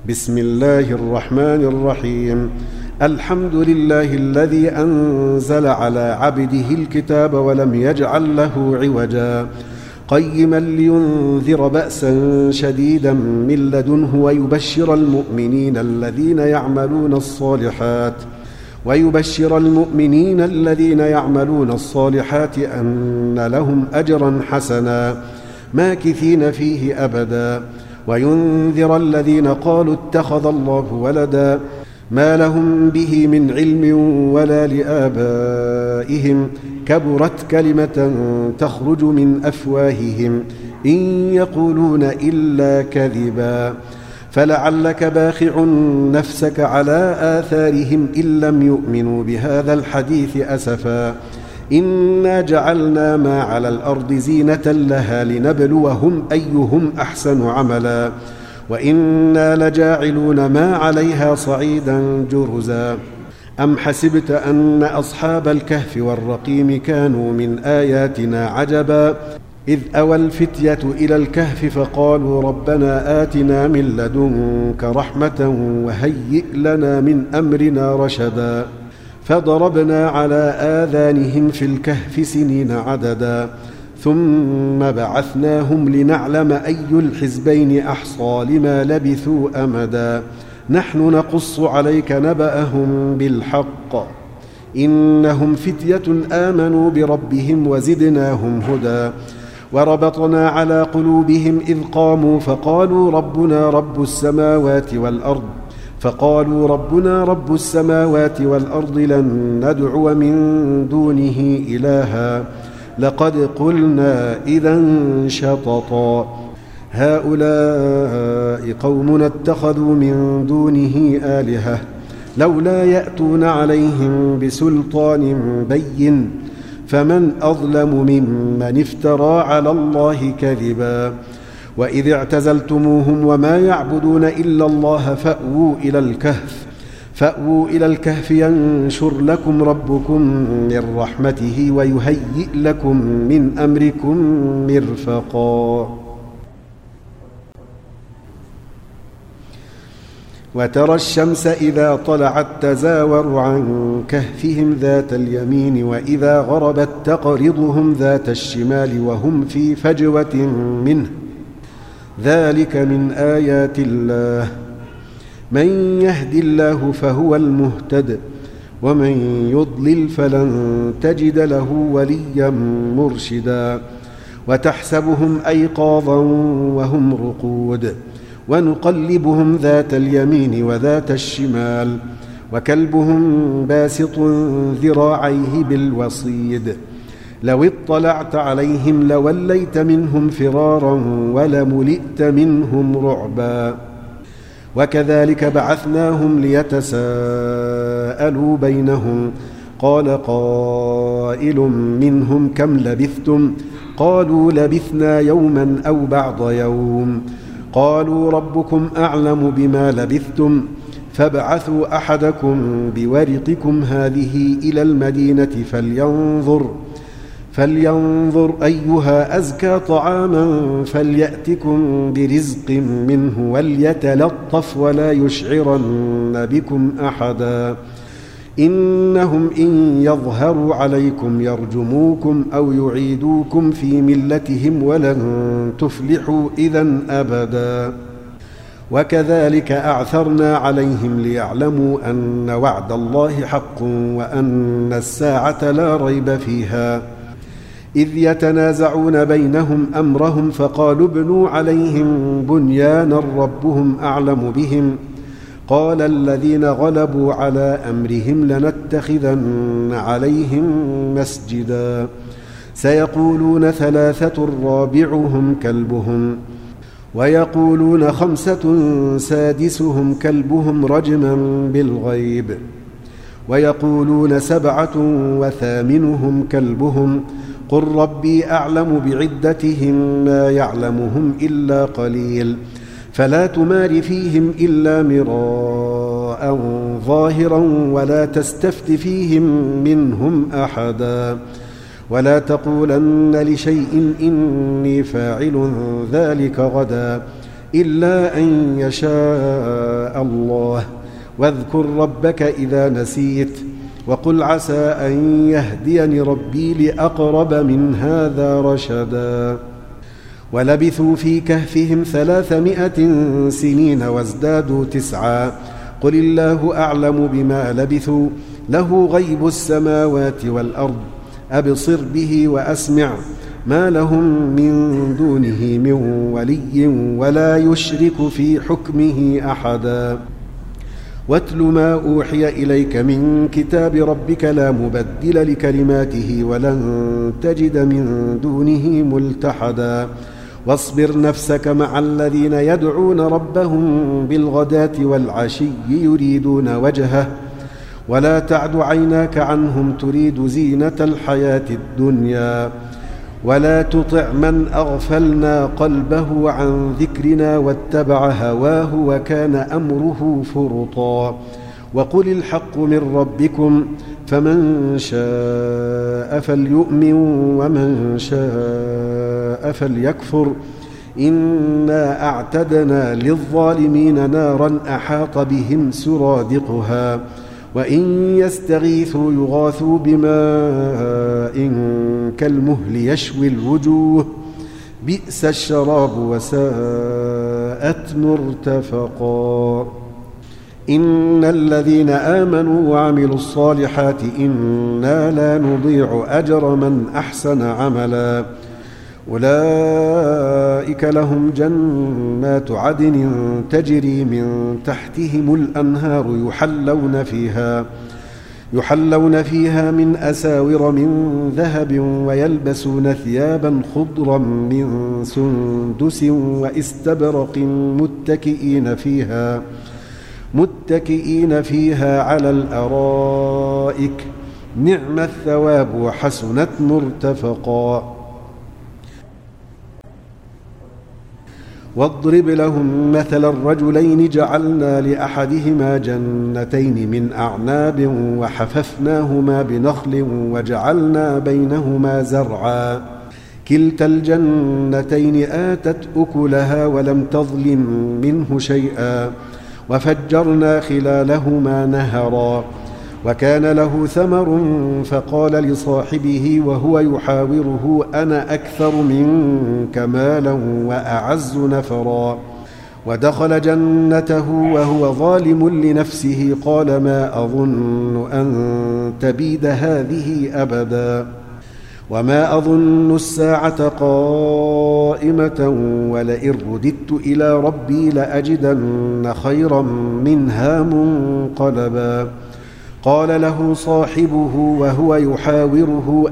بسم الله الرحمن الرحيم. الحمد لله الذي أنزل على عبده الكتاب ولم يجعل له عوجا قيما لينذر بأسا شديدا من لدنه ويبشر المؤمنين الذين يعملون الصالحات أن لهم أجرا حسنا ماكثين فيه أبدا وينذر الذين قالوا اتخذ الله ولدا ما لهم به من علم ولا لآبائهم كبرت كلمة تخرج من أفواههم إن يقولون إلا كذبا فلعلك باخع نفسك على آثارهم إن لم يؤمنوا بهذا الحديث أسفا إنا جعلنا ما على الأرض زينة لها لنبلوهم أيهم أحسن عملا وإنا لجاعلون ما عليها صعيدا جرزا أم حسبت أن أصحاب الكهف والرقيم كانوا من آياتنا عجبا إذ أوى الفتية إلى الكهف فقالوا ربنا آتنا من لدنك رحمة وهيئ لنا من أمرنا رشدا فضربنا على آذانهم في الكهف سنين عددا ثم بعثناهم لنعلم أي الحزبين أحصى لما لبثوا أمدا نحن نقص عليك نبأهم بالحق إنهم فتية آمنوا بربهم وزدناهم هدى وربطنا على قلوبهم إذ قاموا فقالوا ربنا رب السماوات والأرض لن ندعو من دونه إلها لقد قلنا إذا شططا هؤلاء قومنا اتخذوا من دونه آلهة لولا يأتون عليهم بسلطان بين فمن أظلم ممن افترى على الله كذبا وإذ اعتزلتموهم وما يعبدون إلا الله فأووا إلى الكهف ينشر لكم ربكم من رحمته ويهيئ لكم من أمركم مرفقا وترى الشمس إذا طلعت تزاور عن كهفهم ذات اليمين وإذا غربت تقرضهم ذات الشمال وهم في فجوة منه ذلك من آيات الله من يهد الله فهو المهتد ومن يضلل فلن تجد له وليا مرشدا وتحسبهم أيقاظا وهم رقود ونقلبهم ذات اليمين وذات الشمال وكلبهم باسط ذراعيه بالوصيد لو اطلعت عليهم لوليت منهم فرارا ولملئت منهم رعبا وكذلك بعثناهم ليتساءلوا بينهم قال قائل منهم كم لبثتم قالوا لبثنا يوما أو بعض يوم قالوا ربكم أعلم بما لبثتم فابعثوا أحدكم بورقكم هذه إلى المدينة فلينظر أيها أزكى طعاما فليأتكم برزق منه وليتلطف ولا يشعرن بكم أحدا إنهم إن يظهروا عليكم يرجموكم أو يعيدوكم في ملتهم ولن تفلحوا إذن أبدا وكذلك أعثرنا عليهم ليعلموا أن وعد الله حق وأن الساعة لا ريب فيها إذ يتنازعون بينهم أمرهم فقالوا ابنوا عليهم بنيانا ربهم أعلم بهم قال الذين غلبوا على أمرهم لنتخذن عليهم مسجدا سيقولون 3 رابعهم كلبهم ويقولون 5 سادسهم كلبهم رجما بالغيب ويقولون 7 وثامنهم كلبهم قل ربي أعلم بعدتهم ما يعلمهم إلا قليل فلا تمار فيهم إلا مراء ظاهرا ولا تستفت فيهم منهم أحدا ولا تقولن لشيء إني فاعل ذلك غدا إلا أن يشاء الله. واذكر ربك إذا نسيت وقل عسى أن يهديني ربي لأقرب من هذا رشدا. ولبثوا في كهفهم 300 سنين وازدادوا 9. قل الله أعلم بما لبثوا له غيب السماوات والأرض أبصر به وأسمع ما لهم من دونه من ولي ولا يشرك في حكمه أحدا. واتل ما أوحي إليك من كتاب ربك لا مبدل لكلماته ولن تجد من دونه ملتحدا. واصبر نفسك مع الذين يدعون ربهم بالغداة والعشي يريدون وجهه ولا تعد عيناك عنهم تريد زينة الحياة الدنيا. ولا تطع من أغفلنا قلبه عن ذكرنا واتبع هواه وكان أمره فرطا. وقل الحق من ربكم فمن شاء فليؤمن ومن شاء فليكفر. إنا أعتدنا للظالمين نارا أحاط بهم سرادقها وإن يستغيثوا يغاثوا بماء كالمهل يشوي الوجوه بئس الشراب وساءت مرتفقا. إن الذين آمنوا وعملوا الصالحات إنا لا نضيع أجر من أحسن عملا. أولئك لهم جنات عدن تجري من تحتهم الأنهار يحلون فيها من أساور من ذهب ويلبسون ثيابا خضرا من سندس وإستبرق متكئين فيها على الأرائك نعم الثواب وحسنت مرتفقا. واضرب لهم مثل الرجلين جعلنا لأحدهما جنتين من أعناب وحففناهما بنخل وجعلنا بينهما زرعا كلتا الجنتين آتت أكلها ولم تظلم منه شيئا وفجرنا خلالهما نهرا. وكان له ثمر فقال لصاحبه وهو يحاوره أنا أكثر منك مالا وأعز نفرا. ودخل جنته وهو ظالم لنفسه قال ما أظن أن تبيد هذه أبدا وما أظن الساعة قائمة ولئن رددت إلى ربي لأجدن خيرا منها منقلبا. قال له صاحبه وهو يحاوره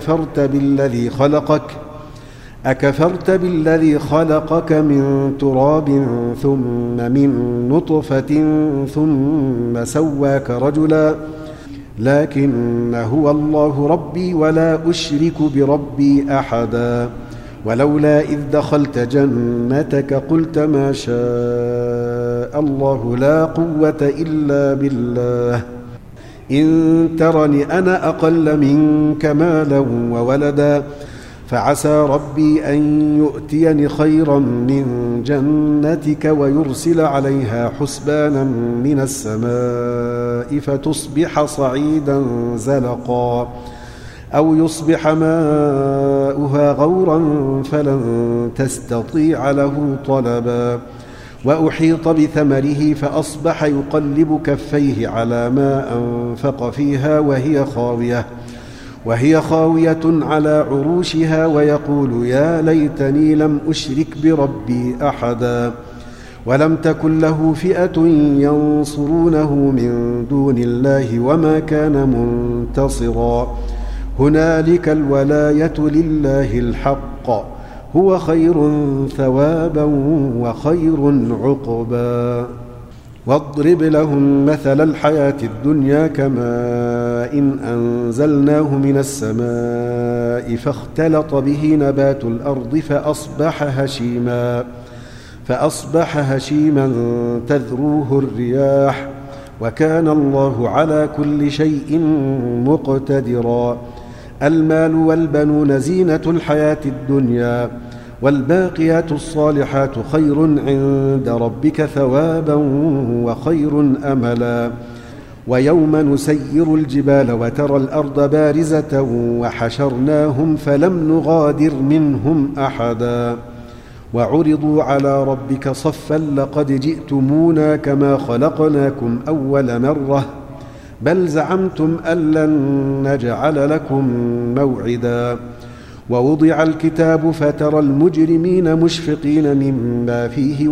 أكفرت بالذي خلقك من تراب ثم من نطفة ثم سواك رجلا لكن هو الله ربي ولا أشرك بربي أحدا. ولولا إذ دخلت جنتك قلت ما شاء الله لا قوة إلا بالله إن ترني أنا أقل منك مالا وولدا فعسى ربي أن يؤتيني خيرا من جنتك ويرسل عليها حسبانا من السماء فتصبح صعيدا زلقا أو يصبح ماؤها غورا فلن تستطيع له طلبا. وأحيط بثمره فأصبح يقلب كفيه على ما أنفق فيها وهي خاوية على عروشها ويقول يا ليتني لم أشرك بربي أحدا. ولم تكن له فئة ينصرونه من دون الله وما كان منتصرا. هنالك الولاية لله الحق هو خير ثوابا وخير عقبا. واضرب لهم مثل الحياة الدنيا كماء إن أنزلناه من السماء فاختلط به نبات الأرض فأصبح هشيما تذروه الرياح وكان الله على كل شيء مقتدرا. المال والبنون زينة الحياة الدنيا والباقيات الصالحات خير عند ربك ثوابا وخير أملا ويوم نسير الجبال وترى الأرض بارزة وحشرناهم فلم نغادر منهم أحدا وعرضوا على ربك صفا لقد جئتمونا كما خلقناكم أول مرة بل زعمتم أن لن نجعل لكم موعدا ووضع الكتاب فترى المجرمين مشفقين مما فيه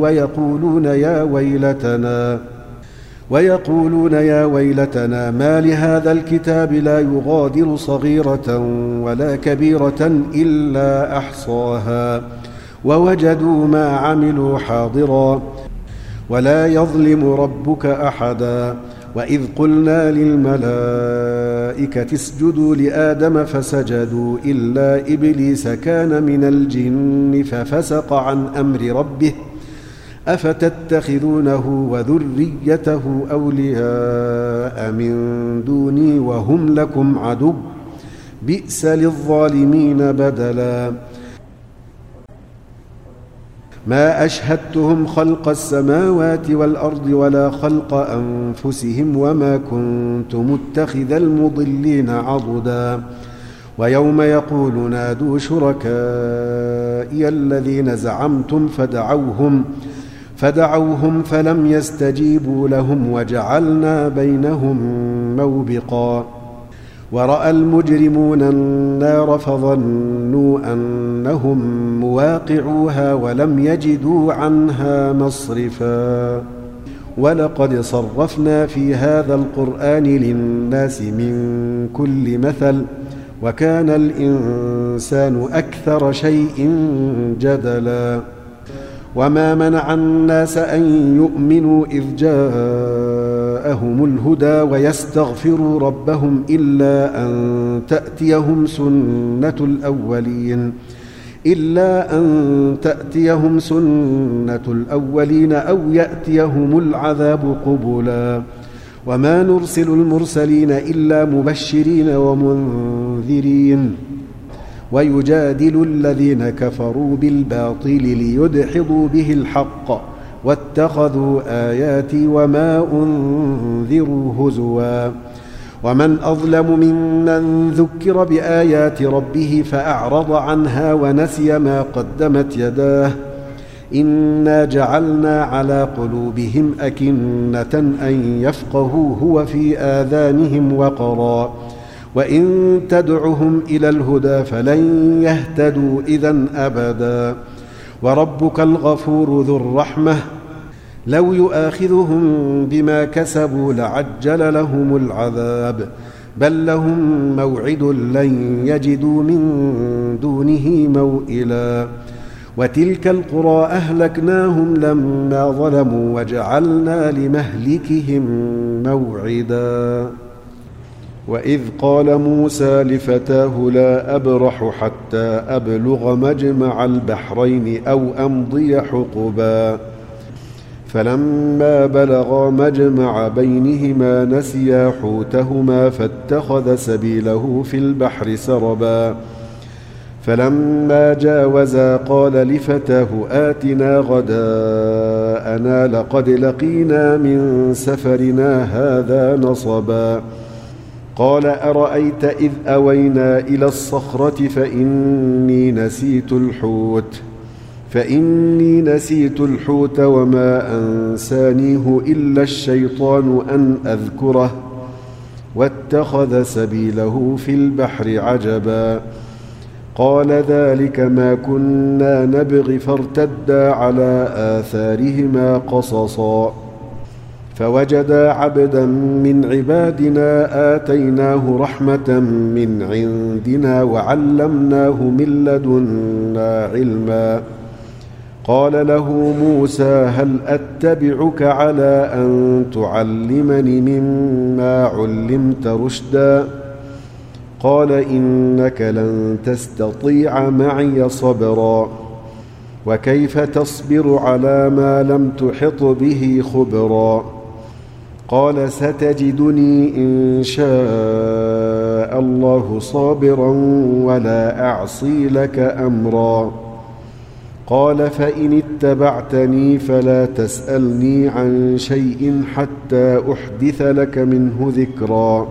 ويقولون يا ويلتنا ما لهذا الكتاب لا يغادر صغيرة ولا كبيرة إلا أحصاها ووجدوا ما عملوا حاضرا ولا يظلم ربك أحدا وإذ قلنا للملائكة اسجدوا لآدم فسجدوا إلا إبليس كان من الجن ففسق عن أمر ربه أفتتخذونه وذريته أولياء من دوني وهم لكم عدو بئس للظالمين بدلا ما أشهدتهم خلق السماوات والأرض ولا خلق أنفسهم وما كنت متخذ المضلين عضدا ويوم يقول نادوا شركائي الذين زعمتم فدعوهم فلم يستجيبوا لهم وجعلنا بينهم موبقا ورأى المجرمون النار فظنوا أنهم مواقعوها ولم يجدوا عنها مصرفا ولقد صرفنا في هذا القرآن للناس من كل مثل وكان الإنسان أكثر شيء جدلا وما منع الناس أن يؤمنوا إذ جاءهم الهدى ويستغفروا ربهم إلا أن تأتيهم سنة الأولين أو يأتيهم العذاب قبلا وما نرسل المرسلين إلا مبشرين ومنذرين ويجادل الذين كفروا بالباطل ليدحضوا به الحق واتخذوا آياتي وما أنذروا هزوا ومن أظلم ممن ذكر بآيات ربه فأعرض عنها ونسي ما قدمت يداه إنا جعلنا على قلوبهم أكنة أن يفقهوه وفي آذانهم وقرا وإن تدعهم إلى الهدى فلن يهتدوا إذن أبدا وربك الغفور ذو الرحمة لو يؤاخذهم بما كسبوا لعجل لهم العذاب بل لهم موعد لن يجدوا من دونه موئلا وتلك القرى أهلكناهم لما ظلموا وجعلنا لمهلكهم موعدا وإذ قال موسى لفتاه لا أبرح حتى أبلغ مجمع البحرين أو أمضي حقبا فلما بلغا مجمع بينهما نسيا حوتهما فاتخذ سبيله في البحر سربا فلما جاوزا قال لفتاه آتنا غداءنا لقد لقينا من سفرنا هذا نصبا قال أرأيت إذ أوينا إلى الصخرة فإني نسيت الحوت وما أنسانيه إلا الشيطان أن أذكره واتخذ سبيله في البحر عجبا قال ذلك ما كنا نبغي فارتدا على آثارهما قصصا فوجدا عبدا من عبادنا آتيناه رحمة من عندنا وعلمناه من لدنا علما قال له موسى هل أتبعك على أن تعلمني مما علمت رشدا قال إنك لن تستطيع معي صبرا وكيف تصبر على ما لم تحط به خبرا قال ستجدني إن شاء الله صابرا ولا أعصي لك أمرا قال فإن اتبعتني فلا تسألني عن شيء حتى أحدث لك منه ذكرا.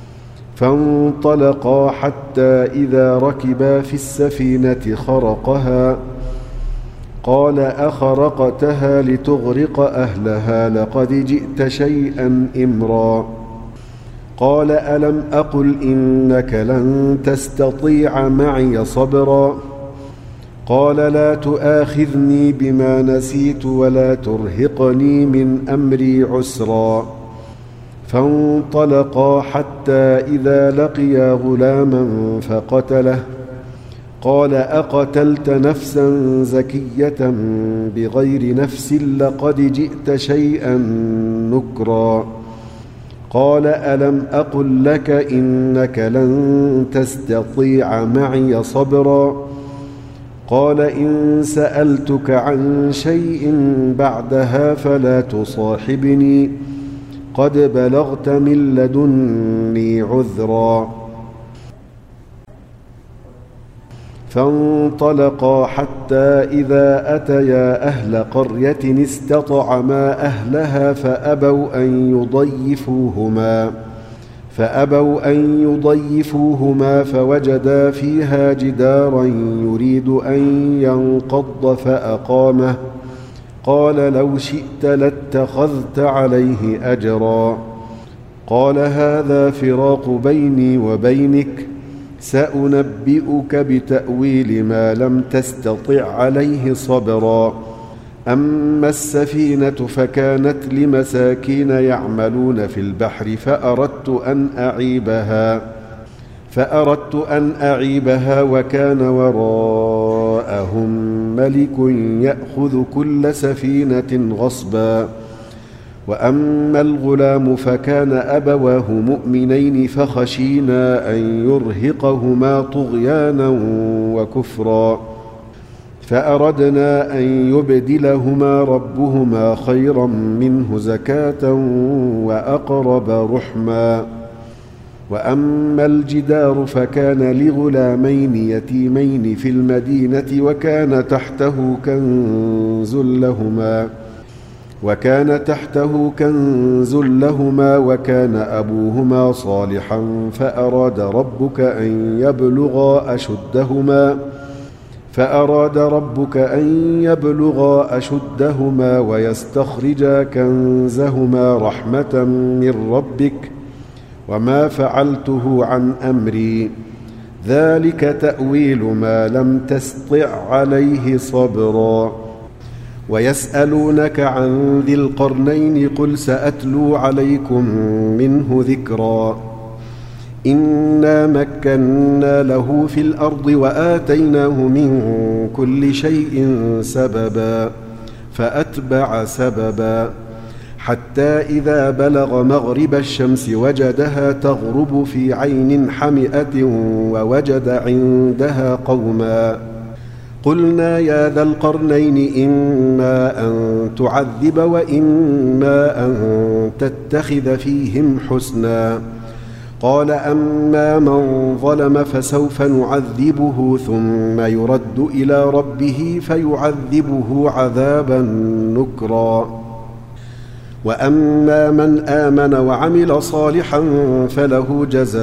فانطلقا حتى إذا ركبا في السفينة خرقها قال أخرقتها لتغرق أهلها لقد جئت شيئا إمرا. قال ألم أقل إنك لن تستطيع معي صبرا. قال لا تؤاخذني بما نسيت ولا ترهقني من أمري عسرا. فانطلقا حتى إذا لقيا غلاما فقتله قال أقتلت نفسا زكية بغير نفس لقد جئت شيئا نكرا. قال ألم أقل لك إنك لن تستطيع معي صبرا. قال إن سألتك عن شيء بعدها فلا تصاحبني قد بلغت من لدني عذرا. فانطلقا حتى إذا أتيا أهل قرية استطعما أهلها فأبوا أن يضيفوهما فوجدا فيها جدارا يريد أن ينقض فأقامه قال لو شئت لاتخذت عليه أجرا. قال هذا فراق بيني وبينك سأنبئك بتأويل ما لم تستطع عليه صبرا. أما السفينة فكانت لمساكين يعملون في البحر فأردت أن أعيبها وكان وراءهم ملك يأخذ كل سفينة غصبا. وأما الغلام فكان أبواه مؤمنين فخشينا أن يرهقهما طغيانا وكفرا فأردنا أن يبدلهما ربهما خيرا منه زكاة وأقرب رحما. وأما الجدار فكان لغلامين يتيمين في المدينة وكان تحته كنز لهما وكان أبوهما صالحا فأراد ربك أن يبلغا أشدهما ويستخرجا كنزهما رحمة من ربك وما فعلته عن أمري ذلك تأويل ما لم تستطع عليه صبرا. ويسألونك عن ذي القرنين قل سأتلو عليكم منه ذكرا. إنا مكنا له في الأرض وآتيناه من كل شيء سببا فأتبع سببا حتى إذا بلغ مغرب الشمس وجدها تغرب في عين حمئة ووجد عندها قوما قلنا يا ذا القرنين إما أن تعذب وإما أن تتخذ فيهم حسنا. قال أما من ظلم فسوف نعذبه ثم يرد إلى ربه فيعذبه عذابا نكرا. وأما من آمن وعمل صالحا فله جزاء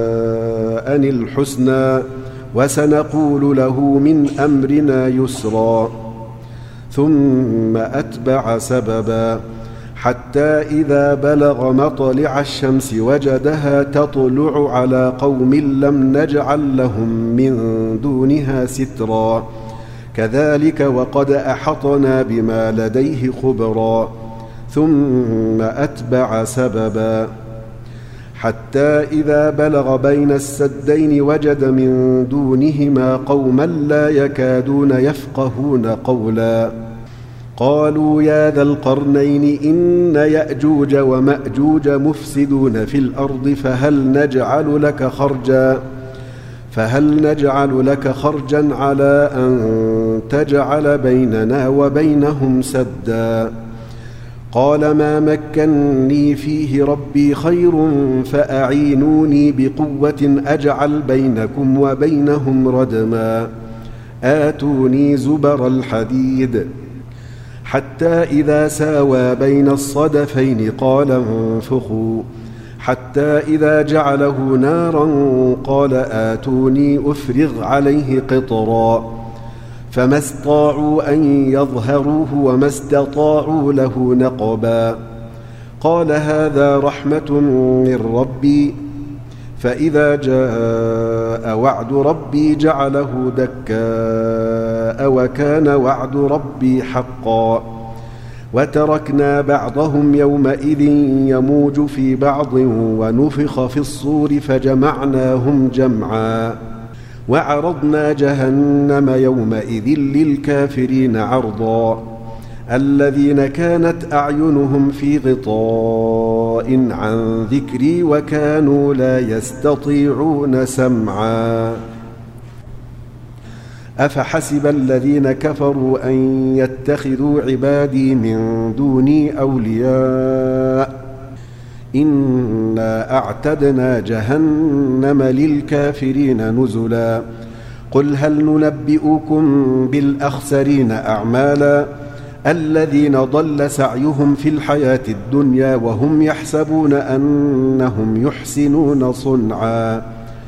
الحسنى وسنقول له من أمرنا يسرا. ثم أتبع سببا حتى إذا بلغ مطلع الشمس وجدها تطلع على قوم لم نجعل لهم من دونها سترا كذلك وقد أحطنا بما لديه خبرا. ثم أتبع سببا حتى إذا بلغ بين السدين وجد من دونهما قوما لا يكادون يفقهون قولا قالوا يا ذا القرنين إن يأجوج ومأجوج مفسدون في الأرض فهل نجعل لك خرجا على أن تجعل بيننا وبينهم سدا. قال ما مكنني فيه ربي خير فأعينوني بقوة أجعل بينكم وبينهم ردما آتوني زبر الحديد حتى إذا ساوى بين الصدفين قال انفخوا حتى إذا جعله نارا قال آتوني أفرغ عليه قطرا فما استطاعوا أن يظهروه وما استطاعوا له نقبا قال هذا رحمة من ربي فإذا جاء وعد ربي جعله دكاء وكان وعد ربي حقا وتركنا بعضهم يومئذ يموج في بعض ونفخ في الصور فجمعناهم جمعا وعرضنا جهنم يومئذ للكافرين عرضا الذين كانت أعينهم في غطاء عن ذكري وكانوا لا يستطيعون سمعا أفحسب الذين كفروا أن يتخذوا عبادي من دوني أولياء إنا أعتدنا جهنم للكافرين نزلا قل هل ننبئكم بالأخسرين أعمالا الذين ضل سعيهم في الحياة الدنيا وهم يحسبون أنهم يحسنون صنعا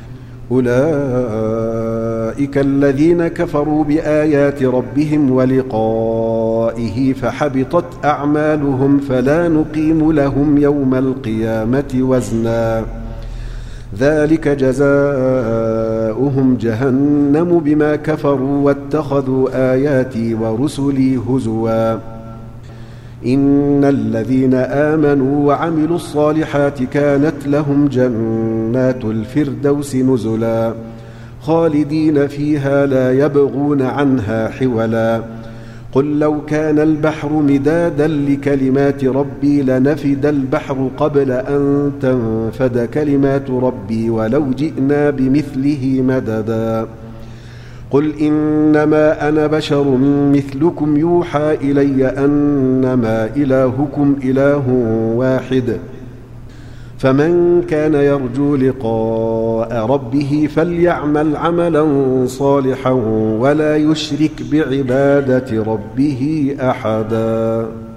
أولئك الذين كفروا بآيات ربهم ولقائه فحبطت أعمالهم فلا نقيم لهم يوم القيامة وزنا ذلك جزاؤهم جهنم بما كفروا واتخذوا آياتي ورسلي هزوا إن الذين آمنوا وعملوا الصالحات كانت لهم جنات الفردوس نزلا خالدين فيها لا يبغون عنها حولا قل لو كان البحر مدادا لكلمات ربي لنفد البحر قبل أن تنفد كلمات ربي ولو جئنا بمثله مددا قل إنما أنا بشر مثلكم يوحى إلي أنما إلهكم إله واحد فمن كان يرجو لقاء ربه فليعمل عملا صالحا ولا يشرك بعبادة ربه أحدا.